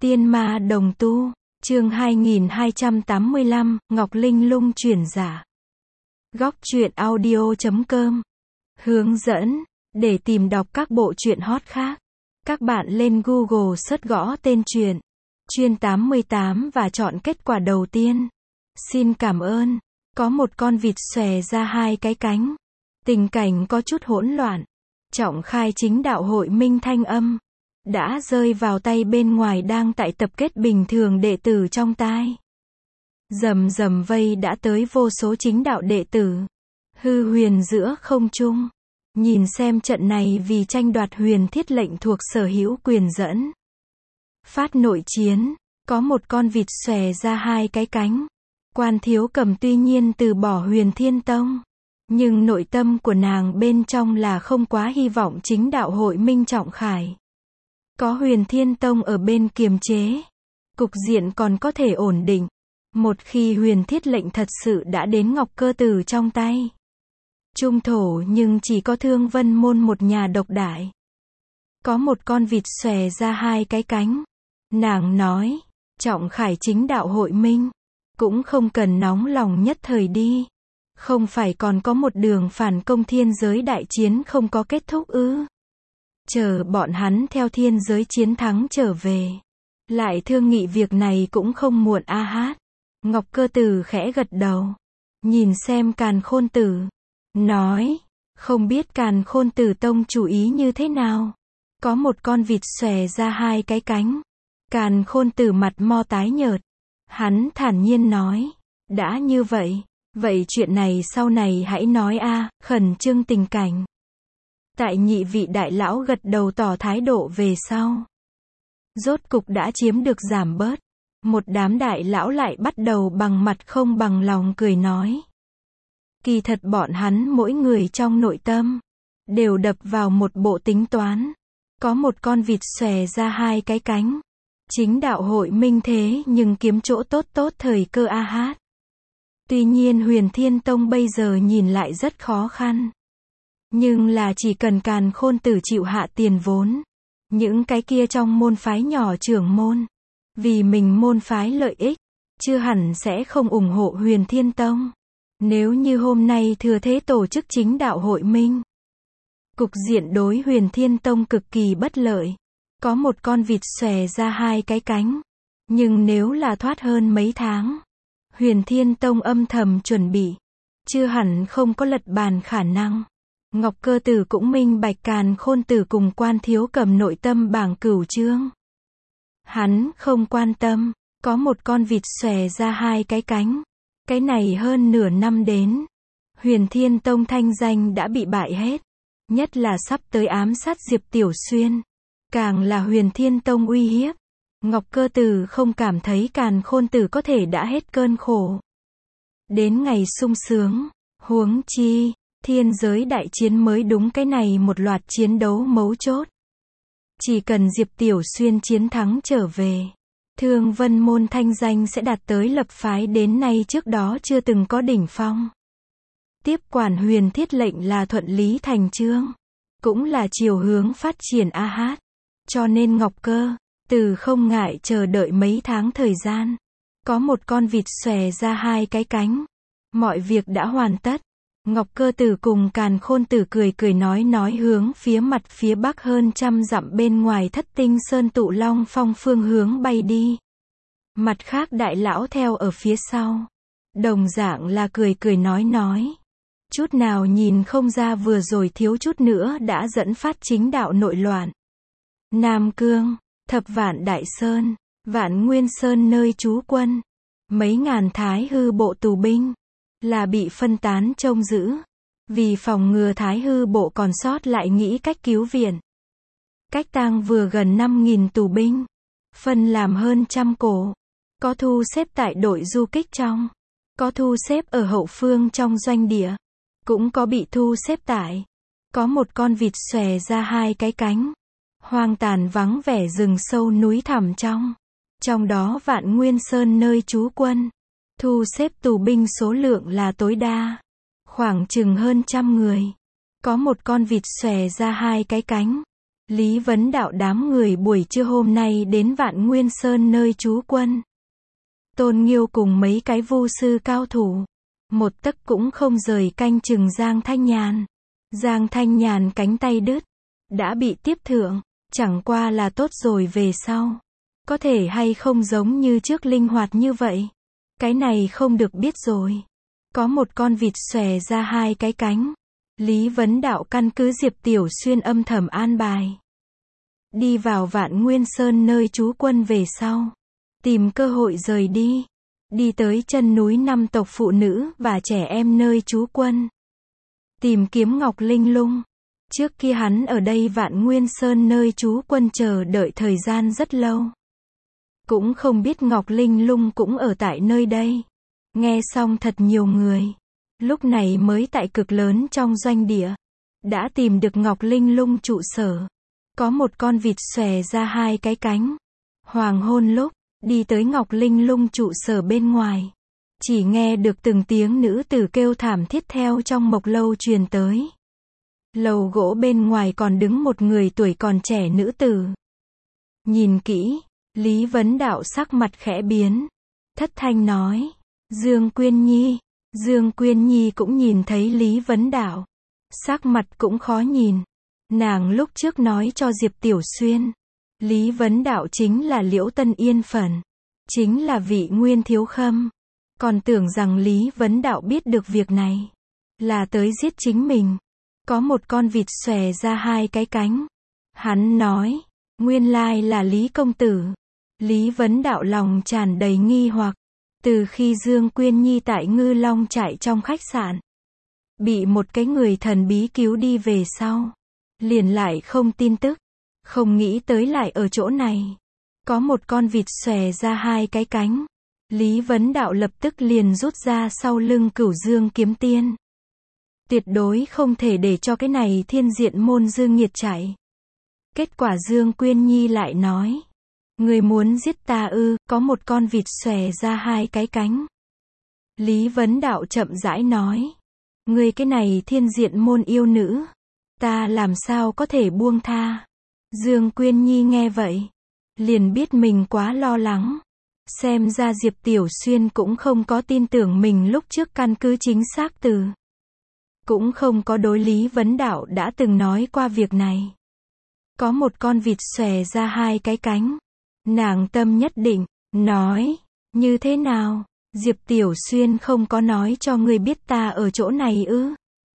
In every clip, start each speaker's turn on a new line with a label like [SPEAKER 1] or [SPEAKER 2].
[SPEAKER 1] Tiên ma đồng tu, chương 2285, Ngọc Linh lung chuyển giả. Góc truyện audio.com. Hướng dẫn, để tìm đọc các bộ truyện hot khác, các bạn lên Google search gõ tên truyện, Chuyên 88 và chọn kết quả đầu tiên. Xin cảm ơn. Có một con vịt xòe ra hai cái cánh. Tình cảnh có chút hỗn loạn. Trọng khai chính đạo hội minh thanh âm đã rơi vào tay bên ngoài đang tại tập kết bình thường đệ tử trong tai. Rầm rầm vây đã tới vô số chính đạo đệ tử. Hư huyền giữa không trung. Nhìn xem trận này vì tranh đoạt huyền thiết lệnh thuộc sở hữu quyền dẫn. Phát nội chiến, có một con vịt xòe ra hai cái cánh. Quan Thiếu Cầm tuy nhiên từ bỏ Huyền Thiên Tông, nhưng nội tâm của nàng bên trong là không quá hy vọng chính đạo hội minh trọng khải. Có Huyền Thiên Tông ở bên kiềm chế, cục diện còn có thể ổn định. Một khi huyền thiết lệnh thật sự đã đến Ngọc Cơ Tử trong tay. Trung thổ nhưng chỉ có Thương Vân Môn một nhà độc đại. Có một con vịt xòe ra hai cái cánh. Nàng nói, trọng khải chính đạo hội minh, cũng không cần nóng lòng nhất thời đi. Không phải còn có một đường phản công thiên giới đại chiến không có kết thúc ư? Chờ bọn hắn theo thiên giới chiến thắng trở về, lại thương nghị việc này cũng không muộn a hát. Ngọc Cơ Tử khẽ gật đầu, nhìn xem Càn Khôn Tử, nói, không biết Càn Khôn Tử tông chủ ý như thế nào. Có một con vịt xòe ra hai cái cánh. Càn Khôn Tử mặt mo tái nhợt. Hắn thản nhiên nói, đã như vậy, vậy chuyện này sau này hãy nói a, khẩn trương tình cảnh. Tại nhị vị đại lão gật đầu tỏ thái độ về sau. Rốt cục đã chiếm được giảm bớt. Một đám đại lão lại bắt đầu bằng mặt không bằng lòng cười nói. Kỳ thật bọn hắn mỗi người trong nội tâm đều đập vào một bộ tính toán. Có một con vịt xòe ra hai cái cánh. Chính đạo hội minh thế nhưng kiếm chỗ tốt tốt thời cơ a hát. Tuy nhiên Huyền Thiên Tông bây giờ nhìn lại rất khó khăn. Nhưng là chỉ cần Càn Khôn Tử chịu hạ tiền vốn. Những cái kia trong môn phái nhỏ trưởng môn, vì mình môn phái lợi ích, chưa hẳn sẽ không ủng hộ Huyền Thiên Tông. Nếu như hôm nay thừa thế tổ chức chính đạo hội minh, cục diện đối Huyền Thiên Tông cực kỳ bất lợi. Có một con vịt xòe ra hai cái cánh. Nhưng nếu là thoát hơn mấy tháng, Huyền Thiên Tông âm thầm chuẩn bị, chưa hẳn không có lật bàn khả năng. Ngọc Cơ Tử cũng minh bạch Càn Khôn Tử cùng Quan Thiếu Cầm nội tâm bảng cửu chương. Hắn không quan tâm, có một con vịt xòe ra hai cái cánh. Cái này hơn nửa năm đến, Huyền Thiên Tông thanh danh đã bị bại hết. Nhất là sắp tới ám sát Diệp Tiểu Xuyên. Càng là Huyền Thiên Tông uy hiếp. Ngọc Cơ Tử không cảm thấy Càn Khôn Tử có thể đã hết cơn khổ. Đến ngày sung sướng, huống chi, thiên giới đại chiến mới đúng cái này một loạt chiến đấu mấu chốt. Chỉ cần Diệp Tiểu Xuyên chiến thắng trở về, Thương Vân Môn thanh danh sẽ đạt tới lập phái đến nay trước đó chưa từng có đỉnh phong. Tiếp quản huyền thiết lệnh là thuận lý thành chương, cũng là chiều hướng phát triển a hát. Cho nên Ngọc Cơ Tử không ngại chờ đợi mấy tháng thời gian. Có một con vịt xòe ra hai cái cánh. Mọi việc đã hoàn tất. Ngọc Cơ Tử cùng Càn Khôn Tử cười cười nói hướng phía mặt phía bắc hơn 100 dặm bên ngoài Thất Tinh Sơn Tụ Long Phong phương hướng bay đi. Mặt khác đại lão theo ở phía sau. Đồng dạng là cười cười nói. Chút nào nhìn không ra vừa rồi thiếu chút nữa đã dẫn phát chính đạo nội loạn. Nam Cương, Thập Vạn Đại Sơn, Vạn Nguyên Sơn nơi trú quân. Mấy ngàn Thái Hư bộ tù binh là bị phân tán trông giữ. Vì phòng ngừa Thái Hư bộ còn sót lại nghĩ cách cứu viện. Cách tang vừa gần 5.000 tù binh. Phân làm hơn 100 cổ. Có thu xếp tại đội du kích trong. Có thu xếp ở hậu phương trong doanh địa. Cũng có bị thu xếp tại. Có một con vịt xòe ra hai cái cánh. Hoang tàn vắng vẻ rừng sâu núi thẳm trong. Trong đó Vạn Nguyên Sơn nơi trú quân. Thu xếp tù binh số lượng là tối đa. Khoảng chừng hơn 100 người. Có một con vịt xòe ra hai cái cánh. Lý Vấn Đạo đám người buổi trưa hôm nay đến Vạn Nguyên Sơn nơi trú quân. Tôn Nghiêu cùng mấy cái vu sư cao thủ, một tấc cũng không rời canh chừng Giang Thanh Nhàn. Giang Thanh Nhàn cánh tay đứt, đã bị tiếp thượng, chẳng qua là tốt rồi về sau. Có thể hay không giống như trước linh hoạt như vậy. Cái này không được biết rồi. Có một con vịt xòe ra hai cái cánh. Lý Vấn Đạo căn cứ Diệp Tiểu Xuyên âm thầm an bài. Đi vào Vạn Nguyên Sơn nơi trú quân về sau. Tìm cơ hội rời đi. Đi tới chân núi 5 tộc phụ nữ và trẻ em nơi trú quân. Tìm kiếm Ngọc Linh Lung. Trước kia hắn ở đây Vạn Nguyên Sơn nơi trú quân chờ đợi thời gian rất lâu. Cũng không biết Ngọc Linh Lung cũng ở tại nơi đây. Nghe xong thật nhiều người. Lúc này mới tại cực lớn trong doanh địa. Đã tìm được Ngọc Linh Lung trụ sở. Có một con vịt xòe ra hai cái cánh. Hoàng hôn lúc, đi tới Ngọc Linh Lung trụ sở bên ngoài. Chỉ nghe được từng tiếng nữ tử kêu thảm thiết theo trong mộc lâu truyền tới. Lầu gỗ bên ngoài còn đứng một người tuổi còn trẻ nữ tử. Nhìn kỹ, Lý Vấn Đạo sắc mặt khẽ biến. Thất thanh nói, Dương Quyên Nhi. Dương Quyên Nhi cũng nhìn thấy Lý Vấn Đạo. Sắc mặt cũng khó nhìn. Nàng lúc trước nói cho Diệp Tiểu Xuyên. Lý Vấn Đạo chính là Liễu Tân Yên Phẩn. Chính là vị Nguyên Thiếu Khâm. Còn tưởng rằng Lý Vấn Đạo biết được việc này. Là tới giết chính mình. Có một con vịt xòe ra hai cái cánh. Hắn nói, nguyên lai là Lý Công Tử. Lý Vấn Đạo lòng tràn đầy nghi hoặc. Từ khi Dương Quyên Nhi tại Ngư Long trại trong khách sạn. Bị một cái người thần bí cứu đi về sau. Liền lại không tin tức. Không nghĩ tới lại ở chỗ này. Có một con vịt xòe ra hai cái cánh. Lý Vấn Đạo lập tức liền rút ra sau lưng Cửu Dương kiếm tiên. Tuyệt đối không thể để cho cái này Thiên Diện môn dư nghiệt chạy. Kết quả Dương Quyên Nhi lại nói. Người muốn giết ta ư, có một con vịt xòe ra hai cái cánh. Lý Vấn Đạo chậm rãi nói. Người cái này Thiên Diện môn yêu nữ. Ta làm sao có thể buông tha. Dương Quyên Nhi nghe vậy. Liền biết mình quá lo lắng. Xem ra Diệp Tiểu Xuyên cũng không có tin tưởng mình lúc trước căn cứ chính xác từ. Cũng không có đối Lý Vấn Đạo đã từng nói qua việc này. Có một con vịt xòe ra hai cái cánh. Nàng tâm nhất định, nói, như thế nào, Diệp Tiểu Xuyên không có nói cho ngươi biết ta ở chỗ này ư?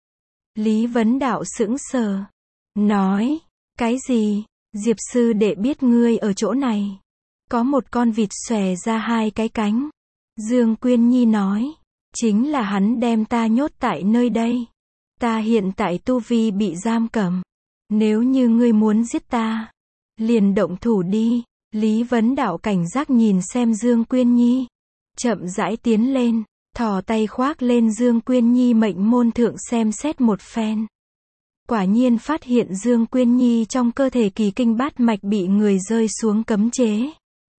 [SPEAKER 1] Lý Vấn Đạo sững sờ, nói, cái gì, Diệp sư đệ biết ngươi ở chỗ này. Có một con vịt xòe ra hai cái cánh. Dương Quyên Nhi nói, chính là hắn đem ta nhốt tại nơi đây. Ta hiện tại tu vi bị giam cầm. Nếu như ngươi muốn giết ta, liền động thủ đi. Lý Vấn Đạo cảnh giác nhìn xem Dương Quyên Nhi. Chậm rãi tiến lên, thò tay khoác lên Dương Quyên Nhi mệnh môn thượng xem xét một phen. Quả nhiên phát hiện Dương Quyên Nhi trong cơ thể kỳ kinh bát mạch bị người rơi xuống cấm chế.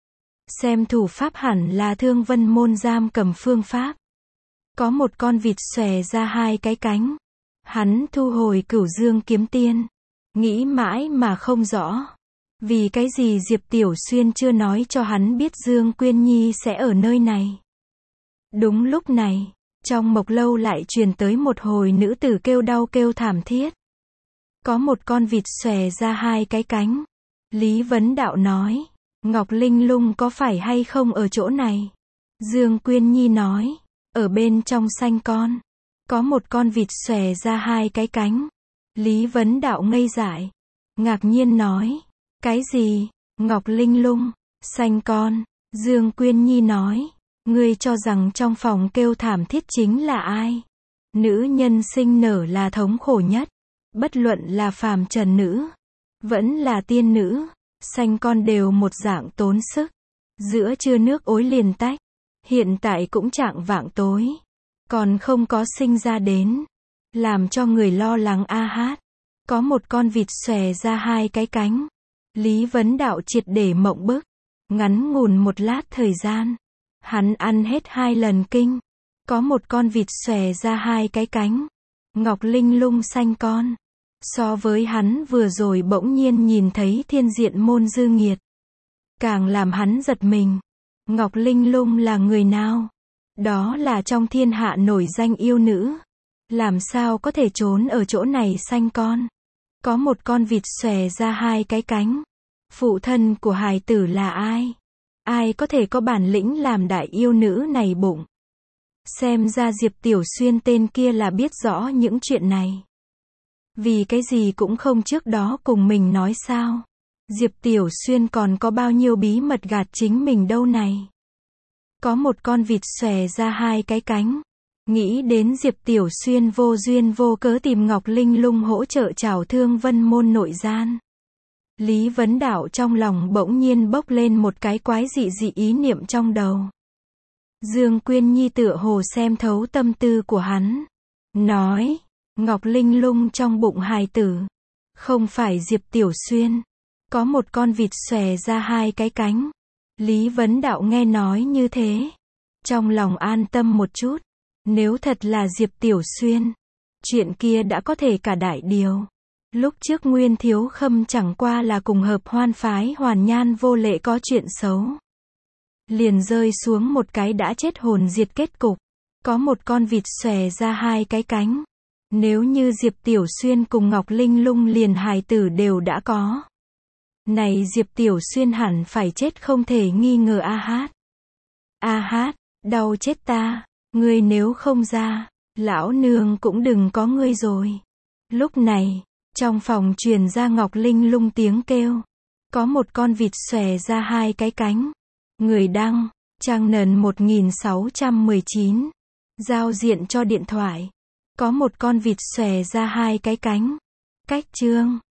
[SPEAKER 1] Xem thủ pháp hẳn là Thương Vân môn giam cầm phương pháp. Có một con vịt xòe ra hai cái cánh. Hắn thu hồi Cửu Dương kiếm tiên. Nghĩ mãi mà không rõ. Vì cái gì Diệp Tiểu Xuyên chưa nói cho hắn biết Dương Quyên Nhi sẽ ở nơi này. Đúng lúc này, trong mộc lâu lại truyền tới một hồi nữ tử kêu đau kêu thảm thiết. Có một con vịt xòe ra hai cái cánh. Lý Vấn Đạo nói, Ngọc Linh Lung có phải hay không ở chỗ này? Dương Quyên Nhi nói, ở bên trong sanh con. Có một con vịt xòe ra hai cái cánh. Lý Vấn Đạo ngây dại. Ngạc nhiên nói, cái gì? Ngọc Linh Lung, sanh con. Dương Quyên Nhi nói, ngươi cho rằng trong phòng kêu thảm thiết chính là ai? Nữ nhân sinh nở là thống khổ nhất. Bất luận là phàm trần nữ, vẫn là tiên nữ, sanh con đều một dạng tốn sức. Giữa trưa nước ối liền tách. Hiện tại cũng chạng vạng tối. Còn không có sinh ra đến. Làm cho người lo lắng a hát. Có một con vịt xòe ra hai cái cánh. Lý Vấn Đạo triệt để mộng bức. Ngắn ngủn một lát thời gian. Hắn ăn hết 2 lần kinh. Có một con vịt xòe ra hai cái cánh. Ngọc Linh Lung sanh con. So với hắn vừa rồi bỗng nhiên nhìn thấy thiên diện môn dư nghiệt. Càng làm hắn giật mình. Ngọc Linh Lung là người nào? Đó là trong thiên hạ nổi danh yêu nữ. Làm sao có thể trốn ở chỗ này sanh con? Có một con vịt xòe ra hai cái cánh. Phụ thân của hài tử là ai? Ai có thể có bản lĩnh làm đại yêu nữ này bụng? Xem ra Diệp Tiểu Xuyên tên kia là biết rõ những chuyện này. Vì cái gì cũng không trước đó cùng mình nói sao? Diệp Tiểu Xuyên còn có bao nhiêu bí mật gạt chính mình đâu này? Có một con vịt xòe ra hai cái cánh. Nghĩ đến Diệp Tiểu Xuyên vô duyên vô cớ tìm Ngọc Linh Lung hỗ trợ trảo thương Vân Môn nội gian. Lý Vấn Đạo trong lòng bỗng nhiên bốc lên một cái quái dị dị ý niệm trong đầu. Dương Quyên Nhi tựa hồ xem thấu tâm tư của hắn. Nói, Ngọc Linh Lung trong bụng hài tử. Không phải Diệp Tiểu Xuyên. Có một con vịt xòe ra hai cái cánh. Lý Vấn Đạo nghe nói như thế. Trong lòng an tâm một chút. Nếu thật là Diệp Tiểu Xuyên. Chuyện kia đã có thể cả đại điều. Lúc trước Nguyên Thiếu Khâm chẳng qua là cùng hợp hoan phái Hoàn Nhan vô lệ có chuyện xấu. Liền rơi xuống một cái đã chết hồn diệt kết cục. Có một con vịt xòe ra hai cái cánh. Nếu như Diệp Tiểu Xuyên cùng Ngọc Linh Lung liền hài tử đều đã có. Này Diệp Tiểu Xuyên hẳn phải chết không thể nghi ngờ a hát. A hát, đau chết ta, ngươi nếu không ra, lão nương cũng đừng có ngươi rồi. Lúc này, trong phòng truyền ra Ngọc Linh Lung tiếng kêu. Có một con vịt xòe ra hai cái cánh. Người đăng, trang nền 1619. Giao diện cho điện thoại. Có một con vịt xòe ra hai cái cánh. Cách chương